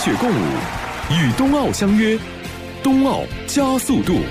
血共舞，与冬奥相约，冬奥加速度。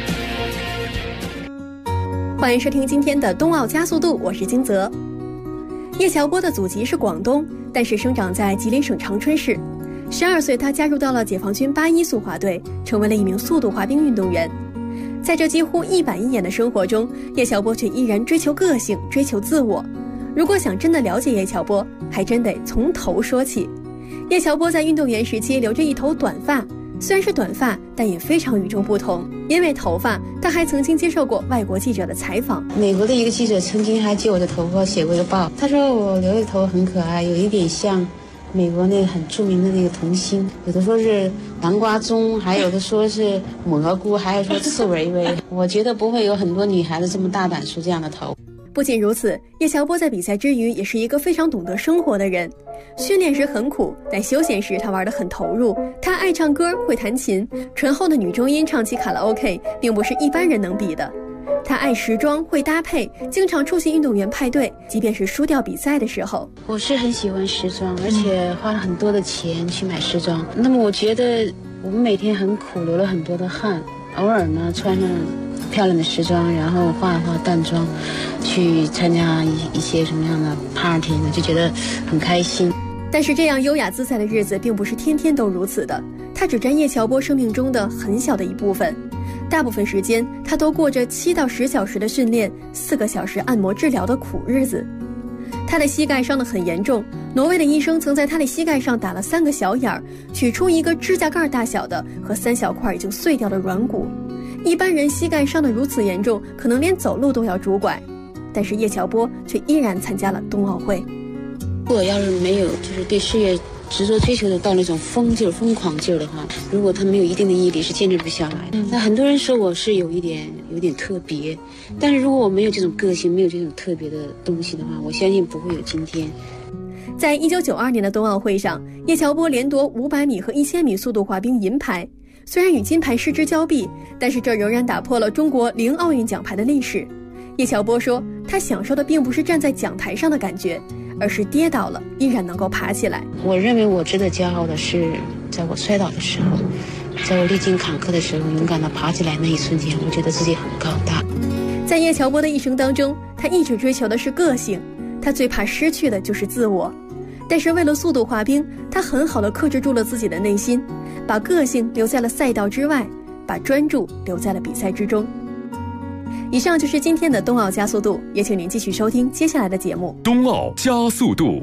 欢迎收听今天的冬奥加速度，我是金泽。叶乔波的祖籍是广东，但是生长在吉林省长春市。12岁，他加入到了解放军81速滑队，成为了一名速度滑冰运动员。在这几乎一板一眼的生活中，叶乔波却依然追求个性，追求自我。如果想真的了解叶乔波，还真得从头说起。叶乔波在运动员时期留着一头短发，虽然是短发，但也非常与众不同。因为头发，他还曾经接受过外国记者的采访。 美国的一个记者曾经还借我的头发写过一个报，他说我留的头很可爱，有一点像美国那个很著名的那个童星，有的说是南瓜棕，还有的说是蘑菇，还有说刺猬猬。我觉得不会有很多女孩子这么大胆梳这样的头。 不仅如此，叶乔波在比赛之余也是一个非常懂得生活的人。训练时很苦，但休闲时他玩得很投入。他爱唱歌，会弹琴，醇厚的女中音唱起卡拉 OK 并不是一般人能比的。他爱时装，会搭配，经常出席运动员派对，即便是输掉比赛的时候。 我是很喜欢时装，而且花了很多的钱去买时装。那么我觉得我们每天很苦，流了很多的汗，偶尔呢穿上漂亮的时装，然后化一化淡妆，去参加一些什么样的 party 呢，就觉得很开心。 但是这样优雅自在的日子并不是天天都如此的，它只占叶乔波生命中的很小的一部分。大部分时间他都过着7到10小时的训练，4个小时按摩治疗的苦日子。他的膝盖伤得很严重，挪威的医生曾在他的膝盖上打了3个小眼儿，取出一个指甲盖大小的和3小块已经碎掉的软骨。一般人膝盖伤得如此严重，可能连走路都要拄拐，但是叶乔波却依然参加了冬奥会。 如果要是没有就是对事业执着追求的到那种疯狂劲儿的话，如果他没有一定的毅力，是坚持不下来的。那很多人说我是有点特别，但是如果我没有这种个性，没有这种特别的东西的话，我相信不会有今天。 在1992年的冬奥会上，叶乔波连夺500米和1000米速度滑冰银牌。虽然与金牌失之交臂，但是这仍然打破了中国0奥运奖牌的历史。叶乔波说，他享受的并不是站在讲台上的感觉，而是跌倒了依然能够爬起来。 我认为我值得骄傲的是，在我摔倒的时候，在我历经坎坷的时候，勇敢地爬起来那一瞬间，我觉得自己很高大。 在叶乔波的一生当中，他一直追求的是个性，他最怕失去的就是自我。但是为了速度滑冰，他很好地克制住了自己的内心，把个性留在了赛道之外，把专注留在了比赛之中。以上就是今天的冬奥加速度，也请您继续收听接下来的节目。 冬奥加速度。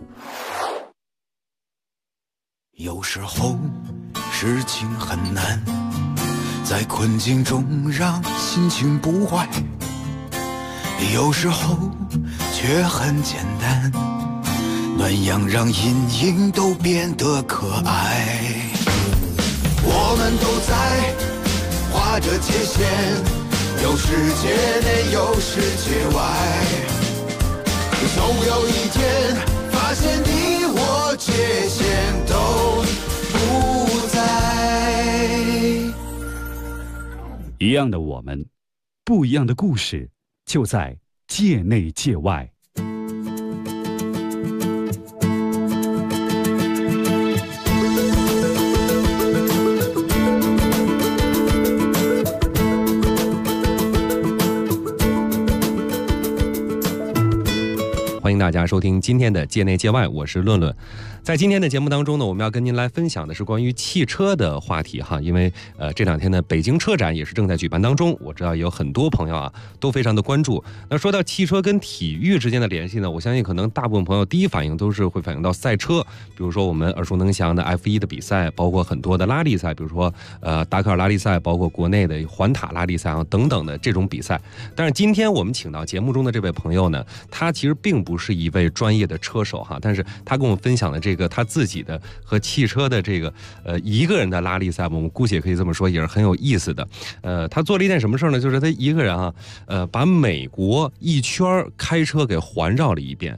有时候事情很难，在困境中让心情不坏，有时候却很简单，暖阳让阴影都变得可爱。我们都在画着界限，有世界内有世界外，总有一天发现你我界限都不在。 一样的我们，不一样的故事，就在界内界外。 欢迎大家收听今天的界内界外，我是论论。在今天的节目当中呢，我们要跟您来分享的是关于汽车的话题哈，因为这两天呢，北京车展也是正在举办当中，我知道有很多朋友啊都非常的关注。那说到汽车跟体育之间的联系呢，我相信可能大部分朋友第一反应都是会反映到赛车，比如说我们耳熟能详的 F1 的比赛，包括很多的拉力赛，比如说达喀尔拉力赛，包括国内的环塔拉力赛啊等等的这种比赛。但是今天我们请到节目中的这位朋友呢，他其实并不是一位专业的车手哈，但是他跟我们分享的这个他自己的和汽车的这个一个人的拉力赛，我们姑且可以这么说，也是很有意思的。他做了一件什么事呢？就是他一个人啊，把美国一圈开车给环绕了一遍。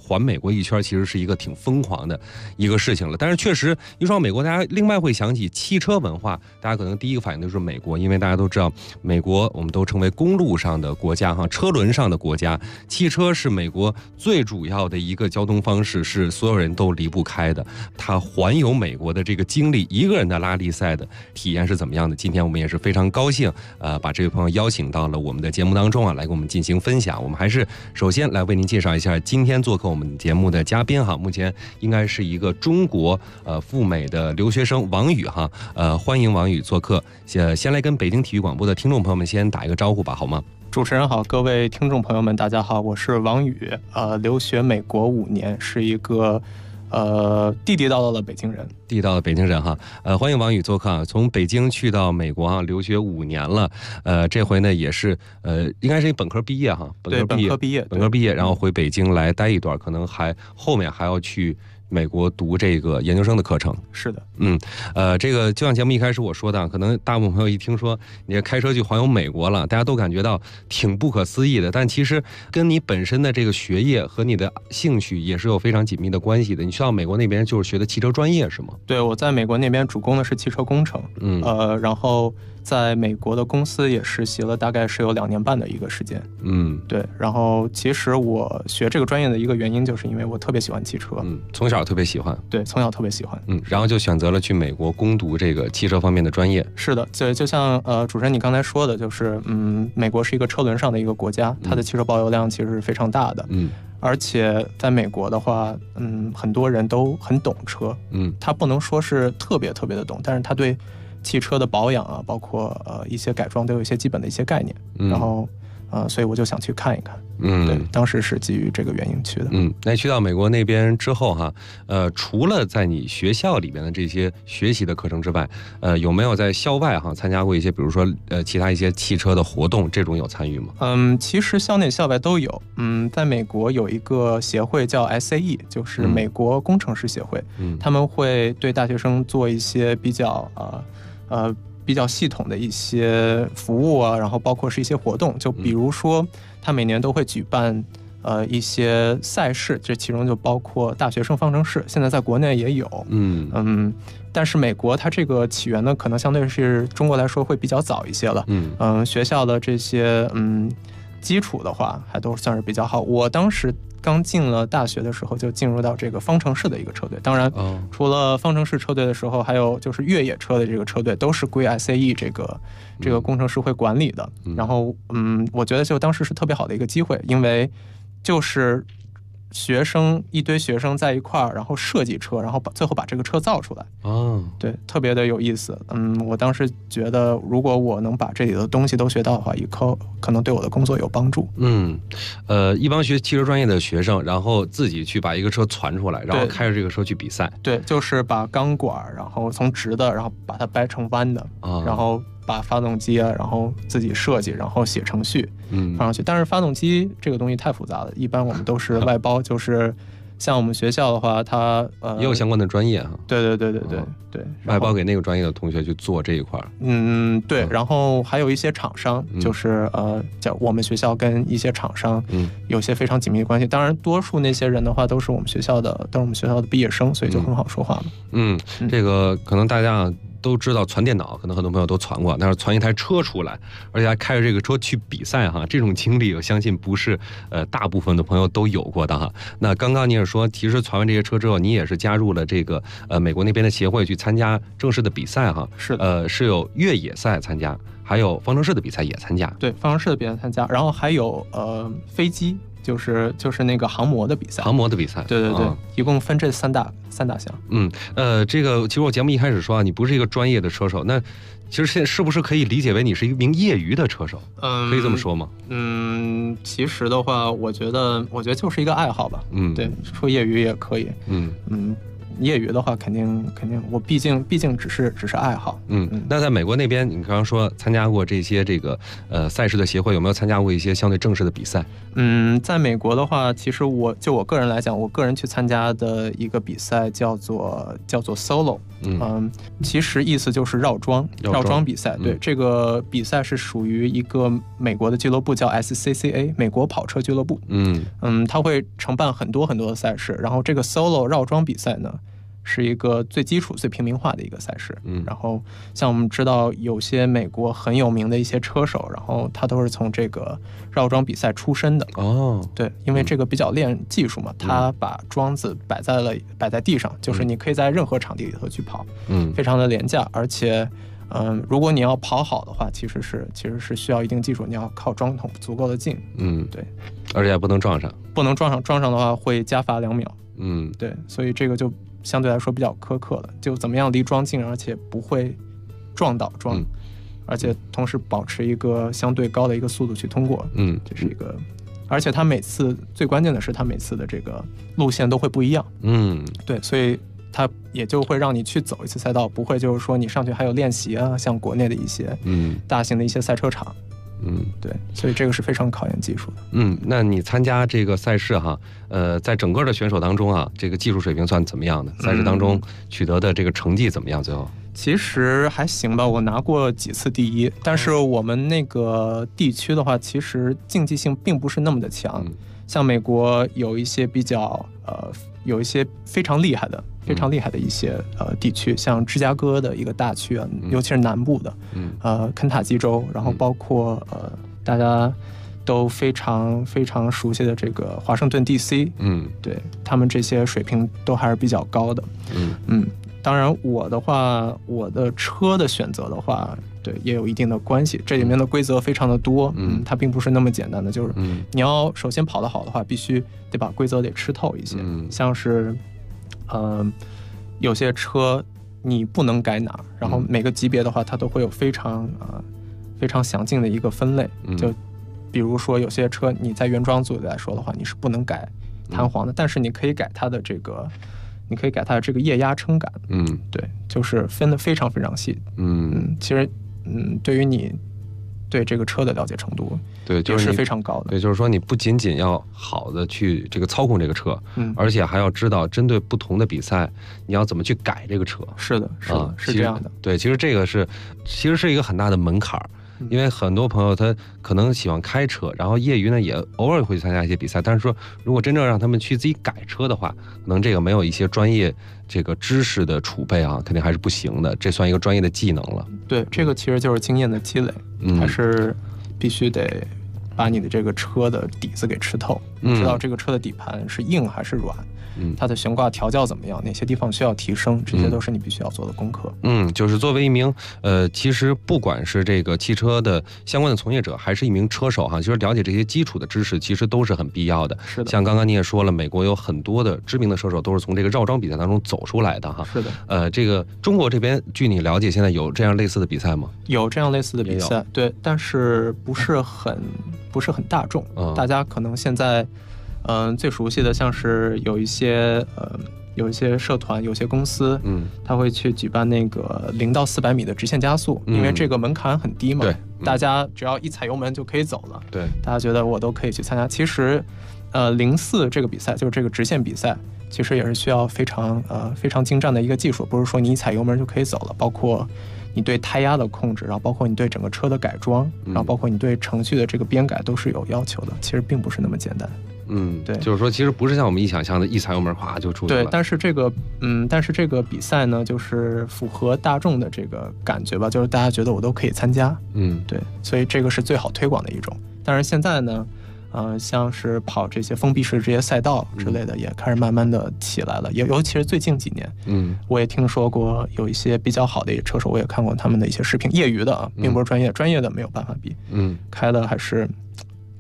环美国一圈，其实是一个挺疯狂的一个事情了。但是确实一说到美国，大家另外会想起汽车文化，大家可能第一个反应就是美国，因为大家都知道美国我们都称为公路上的国家哈，车轮上的国家，汽车是美国最主要的一个交通方式，是所有人都离不开的。他环游美国的这个经历，一个人的拉力赛的体验是怎么样的？今天我们也是非常高兴，把这位朋友邀请到了我们的节目当中啊，来给我们进行分享。我们还是首先来为您介绍一下今天做客我们节目的嘉宾哈，目前应该是一个中国赴美的留学生王宇哈，欢迎王宇做客。先来跟北京体育广播的听众朋友们先打一个招呼吧，好吗？ 主持人好，各位听众朋友们，大家好，我是王宇，留学美国5年，是一个地地道道的北京人。 地道的北京人哈，欢迎王宇做客啊！从北京去到美国啊，留学5年了，这回呢也是应该是本科毕业哈， 本科毕业， 然后回北京来待一段，可能后面还要去美国读这个研究生的课程。 是的， 这个就像节目一开始我说的，可能大部分朋友一听说你开车去环游美国了，大家都感觉到挺不可思议的，但其实跟你本身的这个学业和你的兴趣也是有非常紧密的关系的。你去到美国那边就是学的汽车专业是吗？ 对，我在美国那边主攻的是汽车工程，然后在美国的公司也实习了，大概是有2年半的一个时间。对，然后其实我学这个专业的一个原因就是因为我特别喜欢汽车， 从小特别喜欢。 对，从小特别喜欢。 然后就选择了去美国攻读这个汽车方面的专业。 是的，就像主持人你刚才说的，就是美国是一个车轮上的一个国家，它的汽车保有量其实是非常大的。而且在美国的话，很多人都很懂车，他不能说是特别特别的懂，但是他对汽车的保养啊，包括一些改装都有一些基本的一些概念，然后所以我就想去看一看。对，当时是基于这个原因去的。 那去到美国那边之后哈，除了在你学校里边的这些学习的课程之外，有没有在校外哈参加过一些，比如说其他一些汽车的活动，这种有参与吗？ 其实校内校外都有。在美国有一个协会叫 SAE， 就是美国工程师协会，他们会对大学生做一些比较系统的一些服务啊，然后包括是一些活动，就比如说他每年都会举办一些赛事，这其中就包括大学生方程式，现在在国内也有。但是美国它这个起源呢，可能相对是中国来说会比较早一些了。学校的这些基础的话还都算是比较好。我当时刚进了大学的时候就进入到这个方程式的一个车队，当然除了方程式车队的时候，还有就是越野车的这个车队都是归 SAE 这个工程师会管理的。然后我觉得就当时是特别好的一个机会，因为就是一堆学生在一块儿，然后设计车，然后最后把这个车造出来。对，特别的有意思。我当时觉得如果我能把这里的东西都学到的话，以后可能对我的工作有帮助。 一帮学汽车专业的学生，然后自己去把一个车传出来，然后开着这个车去比赛。 对，就是把钢管，然后从直的，然后把它掰成弯的，然后把发动机啊，然后自己设计，然后写程序放上去。但是发动机这个东西太复杂了，一般我们都是外包，就是像我们学校的话，它也有相关的专业哈。 对， 外包给那个专业的同学去做这一块。 对，然后还有一些厂商，就是叫我们学校跟一些厂商有些非常紧密的关系。当然，多数那些人的话都是我们学校的毕业生，所以就很好说话嘛。 这个可能大家都知道传电脑，可能很多朋友都传过，但是传一台车出来，而且还开着这个车去比赛哈，这种经历我相信不是大部分的朋友都有过的哈。那刚刚你也说，其实传完这些车之后，你也是加入了这个美国那边的协会去参加正式的比赛哈。 是是有越野赛参加，还有方程式的比赛也参加。 对，方程式的比赛参加，然后还有飞机。就是那个航模的比赛，对，一共分这三大项。 这个其实我节目一开始说啊，你不是一个专业的车手，那其实现在是不是可以理解为你是一名业余的车手？可以这么说吗？ 其实的话，我觉得就是一个爱好吧。对，说业余也可以。 业余的话，肯定，我毕竟只是爱好。 那在美国那边，你刚刚说参加过这些这个赛事的协会，有没有参加过一些相对正式的比赛？ 在美国的话，其实我个人来讲，我个人去参加的一个比赛叫做 solo，其实意思就是绕桩比赛。对，这个比赛是属于一个美国的俱乐部叫 SCCA 美国跑车俱乐部。它会承办很多的赛事，然后这个 solo 绕桩比赛呢，是一个最基础最平民化的一个赛事。然后像我们知道有些美国很有名的一些车手，然后他都是从这个绕桩比赛出身的。对，因为这个比较练技术嘛，他把桩子摆在地上，就是你可以在任何场地里头去跑，非常的廉价，而且如果你要跑好的话，其实是需要一定技术，你要靠桩筒足够的近。对， 而且还不能撞上， 撞上的话会加罚2秒。对，所以这个就相对来说比较苛刻了，就怎么样离桩近，而且不会撞倒桩，而且同时保持一个相对高的一个速度去通过。这是一个，而且它每次最关键的是它每次的这个路线都会不一样。对，所以它也就会让你去走一次赛道，不会就是说你上去还有练习啊，像国内的一些大型的一些赛车场。对，所以这个是非常考验技术的。 那你参加这个赛事哈，在整个的选手当中啊，这个技术水平算怎么样的？赛事当中取得的这个成绩怎么样？最后其实还行吧，我拿过几次第一，但是我们那个地区的话，其实竞技性并不是那么的强。像美国有一些有一些非常厉害的一些地区，像芝加哥的一个大区啊，尤其是南部的，肯塔基州，然后包括大家都非常熟悉的这个华盛顿 DC，对，他们这些水平都还是比较高的。当然我的话，我的车的选择的话，对，也有一定的关系，这里面的规则非常的多。它并不是那么简单的，就是你要首先跑得好的话，必须得把规则得吃透一些。像是有些车你不能改哪儿，然后每个级别的话，它都会有非常详尽的一个分类。就比如说有些车你在原装组来说的话，你是不能改弹簧的，但是你可以改它的这个液压撑杆。对，就是分得非常细。其实对于你对这个车的了解程度， 对，就是非常高的。 对，就是说你不仅仅要好的去这个操控这个车，而且还要知道针对不同的比赛，你要怎么去改这个车。 是的，是这样的。 对，其实这个其实是一个很大的门槛。因为很多朋友他可能喜欢开车，然后业余呢也偶尔会参加一些比赛，但是说如果真正让他们去自己改车的话，可能这个没有一些专业这个知识的储备啊，肯定还是不行的，这算一个专业的技能了。 对，这个其实就是经验的积累，还是必须得把你的这个车的底子给吃透，知道这个车的底盘是硬还是软，它的悬挂调教怎么样，哪些地方需要提升，这些都是你必须要做的功课。 就是作为一名其实不管是这个汽车的相关的从业者，还是一名车手哈，其实了解这些基础的知识其实都是很必要的。 是的， 像刚刚你也说了，美国有很多的知名的车手都是从这个绕桩比赛当中走出来的哈。 是的， 这个中国这边据你了解，现在有这样类似的比赛吗？ 有这样类似的比赛，对，但是不是很大众。大家可能现在最熟悉的像是有一些社团，有些公司，他会去举办那个0到400米的直线加速，因为这个门槛很低嘛， 对， 大家只要一踩油门就可以走了， 对， 大家觉得我都可以去参加。其实04这个比赛就是这个直线比赛，其实也是需要非常精湛的一个技术，不是说你一踩油门就可以走了，包括你对胎压的控制，然后包括你对整个车的改装，然后包括你对程序的这个编改都是有要求的，其实并不是那么简单。对， 就是说其实不是像我们一想象的一踩油门哗就出去了。 对，但是这个比赛呢，就是符合大众的这个感觉吧，就是大家觉得我都可以参加。对，所以这个是最好推广的一种。但是现在呢，像是跑这些封闭式这些赛道之类的，也开始慢慢的起来了。尤其是最近几年，我也听说过有一些比较好的车手，我也看过他们的一些视频，业余的啊，并不是专业的没有办法比。开的还是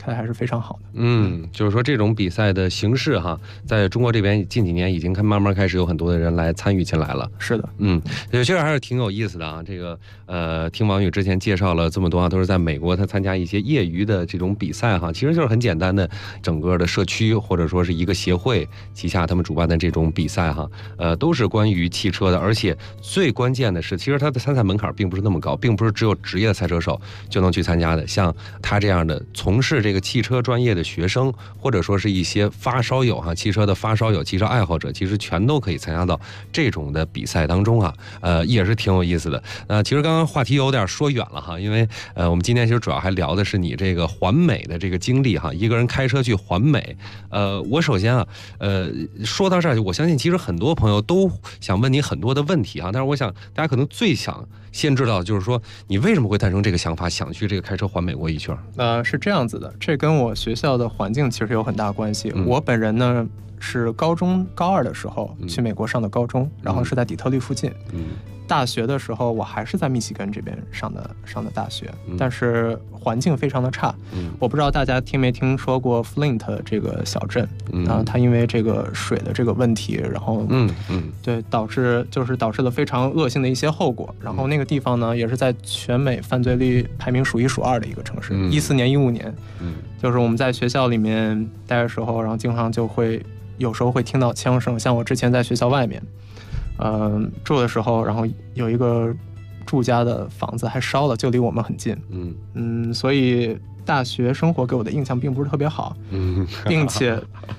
开得还是非常好的。 就是说这种比赛的形式哈，在中国这边近几年已经慢慢开始有很多的人来参与进来了。 是的， 其实还是挺有意思的啊。这个听王宇之前介绍了这么多啊，都是在美国他参加一些业余的这种比赛哈，其实就是很简单的整个的社区或者说是一个协会旗下他们主办的这种比赛哈，都是关于汽车的，而且最关键的是，其实它的参赛门槛并不是那么高，并不是只有职业的赛车手就能去参加的。像他这样的从事这个汽车专业的学生，或者说是一些发烧友哈，汽车的发烧友、汽车爱好者，其实全都可以参加到这种的比赛当中啊，也是挺有意思的。其实刚刚话题有点说远了哈，因为我们今天其实主要还聊的是你这个环美的这个经历哈，一个人开车去环美。我首先啊，说到这儿，我相信其实很多朋友都想问你很多的问题啊，但是我想大家可能最想先知道就是说你为什么会诞生这个想法，想去这个开车环美国一圈？ 是这样子的，这跟我学校的环境其实有很大关系。我本人呢是高2的时候去美国上的高中，然后是在底特律附近。大学的时候我还是在密西根这边上的大学，但是环境非常的差。我不知道大家听没听说过 Flint 这个小镇，然后它因为这个水的这个问题，然后对导致了非常恶性的一些后果。然后那个地方呢也是在全美犯罪率排名数1数2的一个城市。14年15年，就是我们在学校里面待的时候，然后经常就会有时候会听到枪声，像我之前在学校外面住的时候，然后有一个住家的房子还烧了，就离我们很近。所以大学生活给我的印象并不是特别好。并且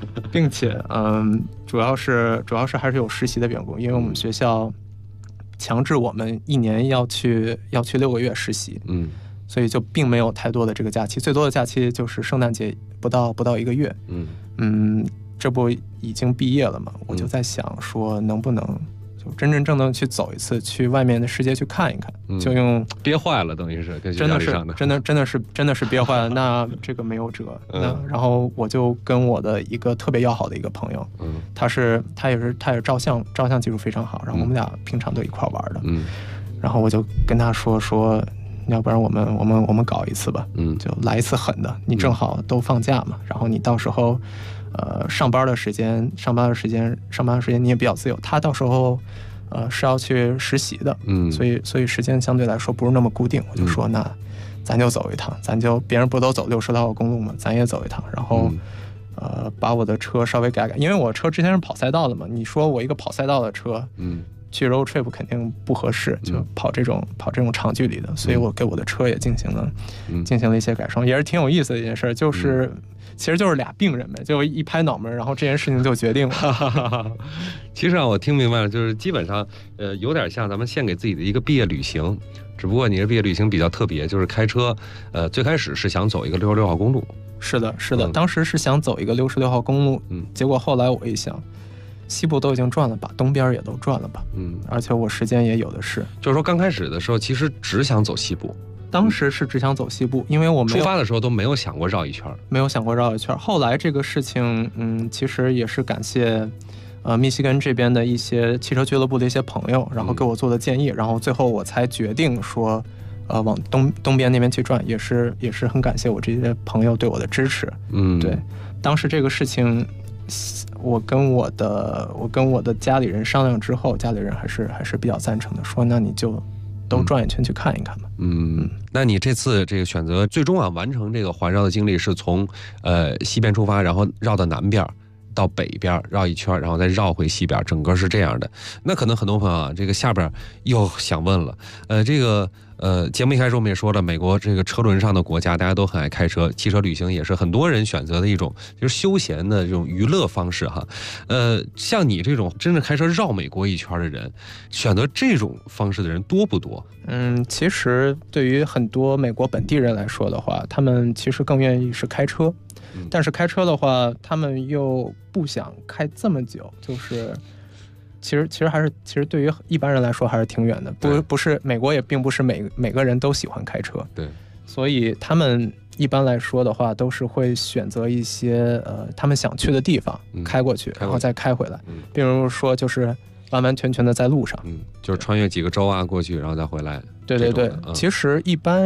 主要是还是有实习的缘故，因为我们学校强制我们1年要去6个月实习。所以就并没有太多的这个假期，最多的假期就是圣诞节不到1个月。这不已经毕业了嘛，我就在想说能不能就真正的去走一次，去外面的世界去看一看。就用憋坏了，等于是跟真的是憋坏了。那这个没有辙。然后我就跟我的一个特别要好的一个朋友，他也是照相技术非常好，然后我们俩平常都一块玩的。然后我就跟他说要不然我们搞一次吧。就来一次狠的，你正好都放假嘛，然后你到时候上班的时间你也比较自由，他到时候是要去实习的。所以时间相对来说不是那么固定。我就说那咱就走一趟，别人不都走60号公路嘛，咱也走一趟，然后把我的车稍微改改，因为我车之前是跑赛道的嘛，你说我一个跑赛道的车去 road trip 肯定不合适，就跑这种长距离的，所以我给我的车也进行了一些改装，也是挺有意思的一件事，就是其实就是俩病人呗，就一拍脑门，然后这件事情就决定了。 其实我听明白了，就是基本上有点像咱们献给自己的一个毕业旅行，只不过你的毕业旅行比较特别，就是开车最开始是想走一个66号公路。是的，当时是想走一个66号公路，结果后来我一想，西部都已经转了吧，东边也都转了吧，而且我时间也有的是。就是说刚开始的时候其实只想走西部，当时是只想走西部，因为我们出发的时候都没有想过绕一圈。后来这个事情其实也是感谢密西根这边的一些汽车俱乐部的一些朋友，然后给我做的建议，然后最后我才决定说往东边那边去转，也是很感谢我这些朋友对我的支持。对，当时这个事情我跟我的家里人商量之后，家里人还是比较赞成的，说那你就都转一圈去看一看吧。那你这次这个选择最终完成这个环绕的经历是从西边出发，然后绕到南边到北边绕一圈，然后再绕回西边，整个是这样的。那可能很多朋友这个下边又想问了，这个节目一开始我们也说了，美国这个车轮上的国家，大家都很爱开车，汽车旅行也是很多人选择的一种就是休闲的这种娱乐方式哈。像你这种真正开车绕美国一圈的人，选择这种方式的人多不多？其实对于很多美国本地人来说的话，他们其实更愿意是开车，但是开车的话，他们又不想开这么久，就是其实对于一般人来说还是挺远的，不是美国也并不是每个人都喜欢开车，对，所以他们一般来说的话都是会选择一些他们想去的地方开过去，然后再开回来，比如说就是完完全全的在路上，就是穿越几个州过去然后再回来。对，其实一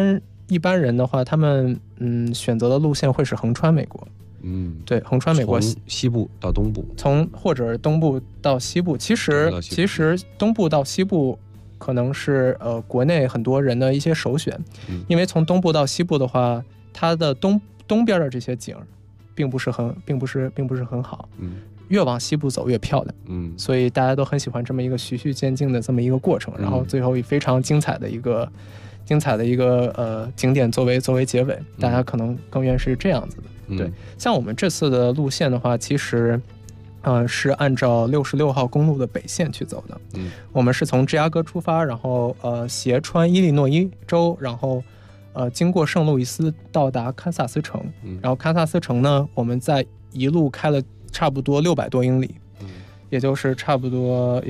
一般人的话，他们选择的路线会是横穿美国。对，横穿美国， 从西部到东部， 或者东部到西部。其实东部到西部可能是国内很多人的一些首选，因为从东部到西部的话，它的东边的这些景并不是很好，越往西部走越漂亮，所以大家都很喜欢这么一个循序渐进的这么一个过程，然后最后以非常精彩的一个景点作为结尾，大家可能更愿是这样子的。对，像我们这次的路线的话，其实是按照66号公路的北线去走的。我们是从芝加哥出发，然后斜穿伊利诺伊州，然后经过圣路易斯到达堪萨斯城，然后堪萨斯城呢，我们在一路开了差不多600多英里，也就是差不多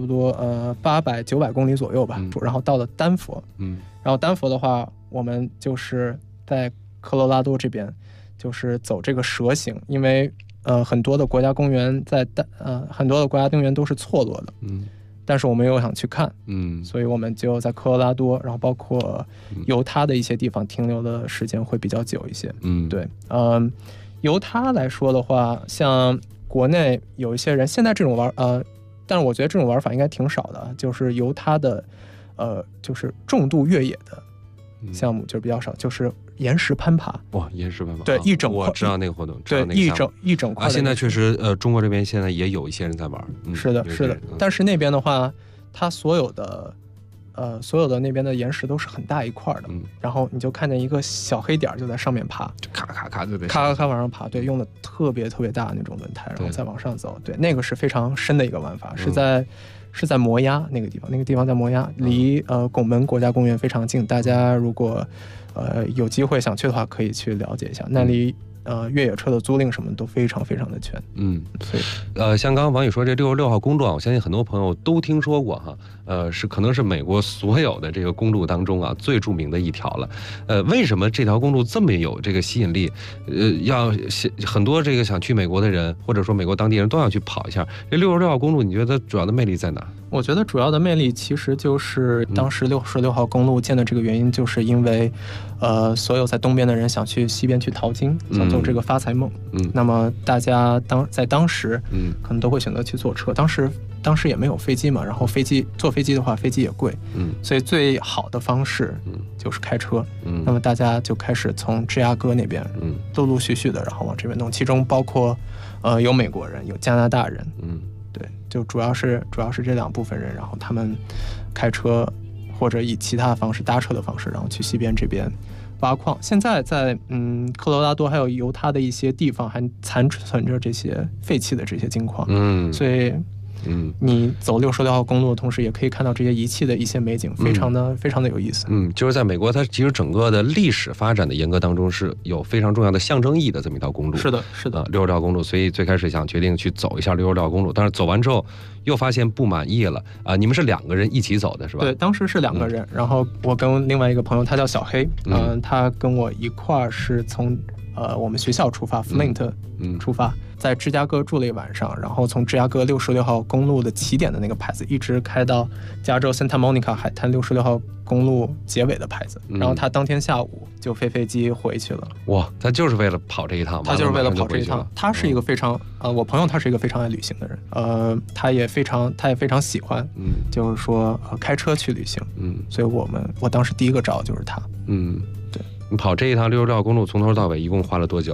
800、900公里左右吧。然后到了丹佛，然后丹佛的话，我们就是在科罗拉多这边，就是走这个蛇形，因为很多的国家公园都是错落的，但是我们又想去看，所以我们就在科罗拉多，然后包括犹他的一些地方停留的时间会比较久一些。对，犹他来说的话，像国内有一些人现在这种但是我觉得这种玩法应该挺少的，就是犹他的就是重度越野的项目就是比较少，就是岩石攀爬。哇， 岩石攀爬， 对，一整块， 我知道那个活动， 对，一整块。 现在确实，中国这边现在也有一些人在玩。 是的，是的。但是那边的话，它所有的那边的岩石都是很大一块的，然后你就看见一个小黑点就在上面爬， 咔咔咔就咔往上爬，对，用的特别大的那种轮胎，然后再往上走，对，那个是非常深的一个玩法，是在摩崖那个地方在摩崖，离拱门国家公园非常近。大家如果有机会想去的话，可以去了解一下，那里越野车的租赁什么都非常的全。所以像刚刚王宇说这66号公路啊，我相信很多朋友都听说过哈。可能是美国所有的这个公路当中啊最著名的一条了。为什么这条公路这么有这个吸引力？要很多这个想去美国的人，或者说美国当地人都想去跑一下。这66号公路，你觉得主要的魅力在哪？ 我觉得主要的魅力其实就是当时66号公路建的这个原因，就是因为所有在东边的人想去西边去淘金，想做这个发财梦。那么大家在当时可能都会选择去坐车。当时也没有飞机嘛，然后坐飞机的话，飞机也贵，所以最好的方式就是开车。那么大家就开始从芝加哥那边陆续的，然后往这边弄，其中包括有美国人，有加拿大人，对，就主要是这两部分人，然后他们开车或者以其他的方式搭车的方式，然后去西边这边挖矿。现在在科罗拉多还有犹他的一些地方还残存着这些废弃的这些金矿，所以你走66号公路的同时，也可以看到这些遗弃的一些美景，非常的有意思。 就是在美国，它其实整个的历史发展的严格当中是有非常重要的象征意义的这么一条公路。 是的 ，66号公路，所以最开始想决定去走一下66号公路，但是走完之后又发现不满意了啊！你们是2个人一起走的是吧？ 对，当时是2个人，然后我跟另外一个朋友，他叫小黑，他跟我一块儿是从我们学校出发 ，Flint 出发。在芝加哥住了一晚上，然后从芝加哥66号公路的起点的那个牌子，一直开到加州 Santa Monica 海滩66号公路结尾的牌子。然后他当天下午就飞机回去了。 哇，他就是为了跑这一趟吗？ 他就是为了跑这一趟。他是一个非常我朋友他是一个非常爱旅行的人，他也非常喜欢，就是说开车去旅行。所以我当时第一个找的就是他。对， 你跑这一趟66号公路从头到尾一共花了多久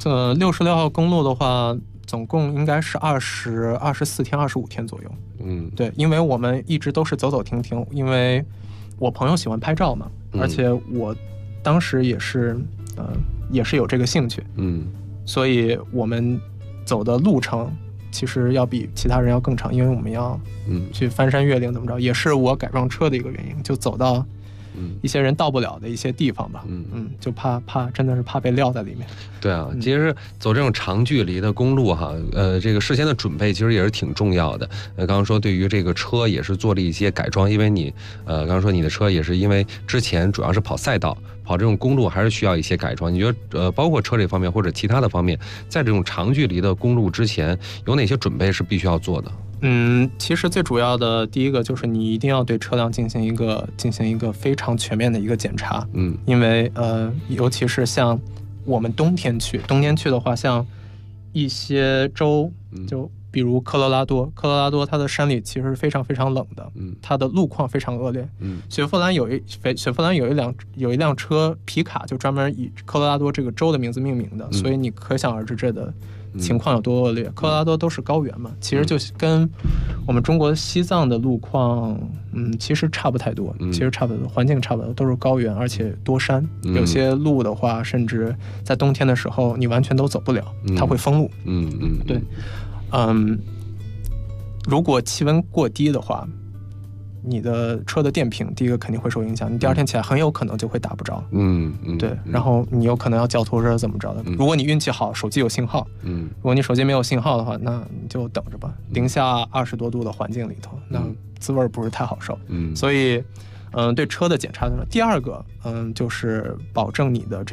？66号公路的话，总共应该是24天、25天左右。对，因为我们一直都是走走停停，因为我朋友喜欢拍照嘛，而且我当时也是有这个兴趣，所以我们走的路程其实要比其他人要更长，因为我们要去翻山越岭怎么着，也是我改装车的一个原因，就走到一些人到不了的一些地方吧，就怕真的是怕被撂在里面。 对啊，其实走这种长距离的公路哈，这个事先的准备其实也是挺重要的。刚刚说对于这个车也是做了一些改装，因为你刚刚说你的车也是因为之前主要是跑赛道，跑这种公路还是需要一些改装。你觉得包括车这方面或者其他的方面，在这种长距离的公路之前有哪些准备是必须要做的？ 其实最主要的第一个就是你一定要对车辆进行一个非常全面的一个检查。因为尤其是像我们冬天去的话，像一些州，就比如科罗拉多它的山里其实是非常非常冷的，它的路况非常恶劣。雪佛兰有一辆车皮卡，就专门以科罗拉多这个州的名字命名的，所以你可想而知这的情况有多恶劣。科罗拉多都是高原嘛，其实就跟我们中国西藏的路况，其实差不太多，环境差不多，都是高原，而且多山，有些路的话，甚至在冬天的时候你完全都走不了，它会封路。对。如果气温过低的话，你的车的电瓶第一个肯定会受影响，你第二天起来很有可能就会打不着。对，然后你有可能要叫拖车怎么着的。如果你运气好，手机有信号，如果你手机没有信号的话，那你就等着吧。零下20多度的环境里头，那滋味不是太好受。所以，对车的检查的第二个，就是保证你的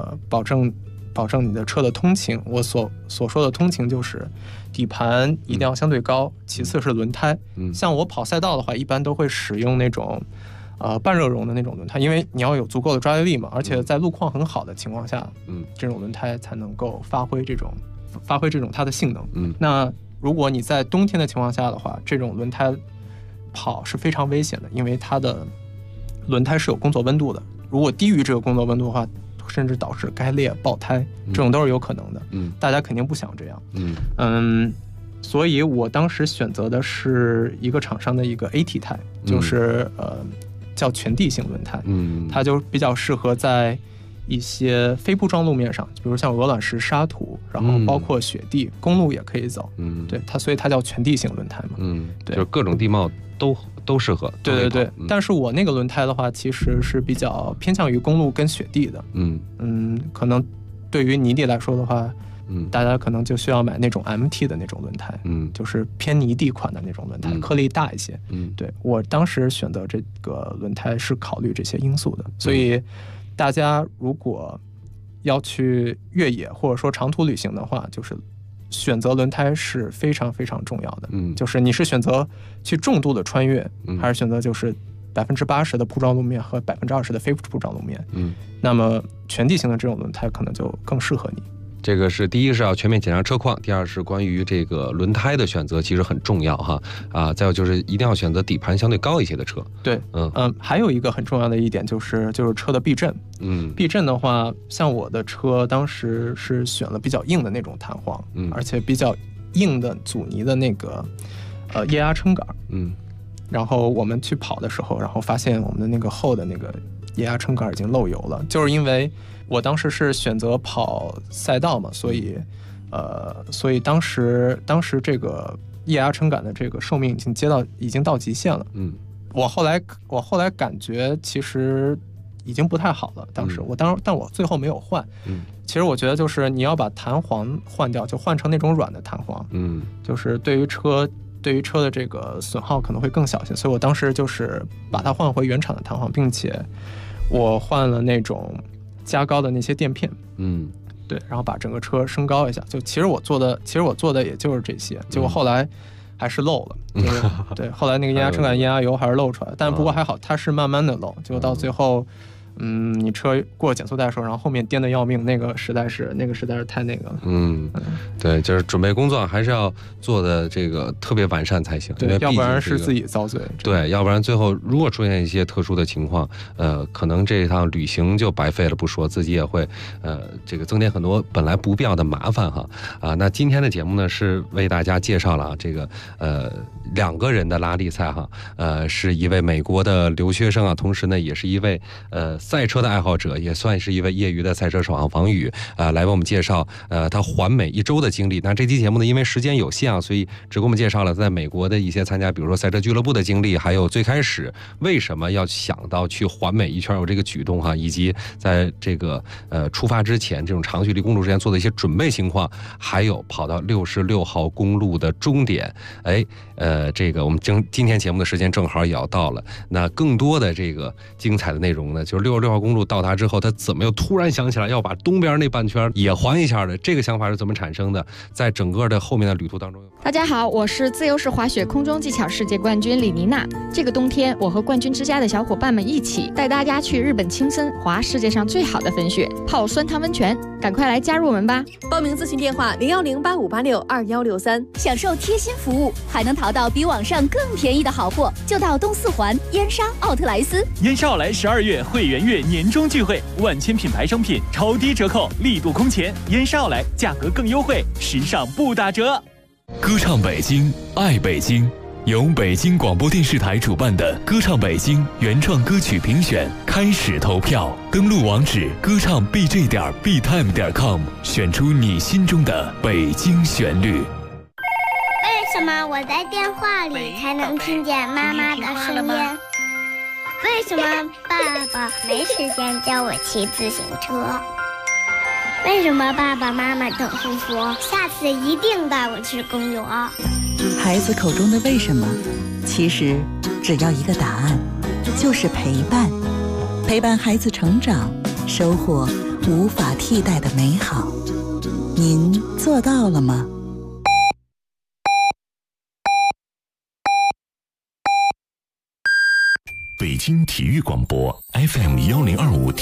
车的通勤。我所说的通勤就是底盘一定要相对高，其次是轮胎。像我跑赛道的话，一般都会使用那种半热熔的那种轮胎，因为你要有足够的抓地力嘛，而且在路况很好的情况下，这种轮胎才能够发挥这种它的性能。那如果你在冬天的情况下的话，这种轮胎跑是非常危险的，因为它的轮胎是有工作温度的，如果低于这个工作温度的话，甚至导致该裂爆胎，这种都是有可能的。大家肯定不想这样。所以我当时选择的是一个厂商的一个 AT 胎，就是叫全地形轮胎。它就比较适合在一些非铺装路面上，比如像鹅卵石、沙土，然后包括雪地、公路也可以走。对它，所以它叫全地形轮胎嘛。对， 就是各种地貌都适合。 对，但是我那个轮胎的话，其实是比较偏向于公路跟雪地的。可能对于泥地来说的话，大家可能就需要买那种 MT 的那种轮胎，就是偏泥地款的那种轮胎，颗粒大一些。对，我当时选择这个轮胎是考虑这些因素的。所以大家如果要去越野或者说长途旅行的话，就是选择轮胎是非常非常重要的。就是你是选择去重度的穿越，还是选择就是80%的铺装路面和20%的非铺装路面。那么全地形的这种轮胎可能就更适合你。 这个是第一是要全面检查车况，第二是关于这个轮胎的选择其实很重要哈。再有就是一定要选择底盘相对高一些的车。 对，还有一个很重要的一点就是车的避震。避震的话，像我的车当时是选了比较硬的那种弹簧，而且比较硬的阻尼的那个液压撑杆。然后我们去跑的时候，然后发现我们的那个后的那个液压撑杆已经漏油了，就是因为我当时是选择跑赛道嘛，所以当时这个液压撑杆的这个寿命已经到极限了。我后来感觉其实已经不太好了。当时但我最后没有换。其实我觉得就是你要把弹簧换掉，就换成那种软的弹簧。就是对于车的这个损耗可能会更小些，所以我当时就是把它换回原厂的弹簧，并且我换了那种加高的那些垫片。对，然后把整个车升高一下。就其实我做的也就是这些，结果后来还是漏了。对，后来那个液压撑杆、液压油还是漏出来，但不过还好，它是慢慢的漏，结果到最后。你车过减速带的时候，然后后面颠得要命，那个实在是太那个了。 对，就是准备工作还是要做的这个特别完善才行， 对，要不然是自己遭罪。 对，要不然最后如果出现一些特殊的情况，可能这一趟旅行就白费了不说，自己也会这个增添很多本来不必要的麻烦哈。那今天的节目呢是为大家介绍了这个2个人的拉力赛哈，是一位美国的留学生啊，同时呢也是一位赛车的爱好者，也算是一位业余的赛车手王宇来为我们介绍他环美1周的经历。那这期节目呢，因为时间有限啊，所以只给我们介绍了在美国的一些参加，比如说赛车俱乐部的经历，还有最开始为什么要想到去环美一圈有这个举动哈，以及在这个出发之前这种长距离公路之前做的一些准备情况，还有跑到66号公路的终点。 这个我们今天节目的时间正好也要到了。那更多的这个精彩的内容呢，就是66号公路到达之后，他怎么又突然想起来要把东边那半圈也环一下的？这个想法是怎么产生的？在整个的后面的旅途当中。 大家好，我是自由式滑雪空中技巧世界冠军李妮娜。这个冬天，我和冠军之家的小伙伴们一起带大家去日本青森滑世界上最好的粉雪，泡酸汤温泉，赶快来加入我们吧！ 报名咨询电话01085862163， 享受贴心服务，还能淘到比网上更便宜的好货，就到东四环燕莎奥特莱斯。 燕莎奥莱12月会员月年终聚会，万千品牌商品超低折扣，力度空前。燕莎奥莱价格更优惠，时尚不打折。 歌唱北京，爱北京，由北京广播电视台主办的歌唱北京原创歌曲评选开始投票，登录网址歌唱 bj.btime.com， 选出你心中的北京旋律。 为什么我在电话里才能听见妈妈的声音？为什么爸爸没时间教我骑自行车？为什么爸爸妈妈总是说下次一定带我去公园？ 孩子口中的为什么，其实只要一个答案，就是陪伴。陪伴孩子成长，收获无法替代的美好。您做到了吗？ 北京体育广播 FM1025。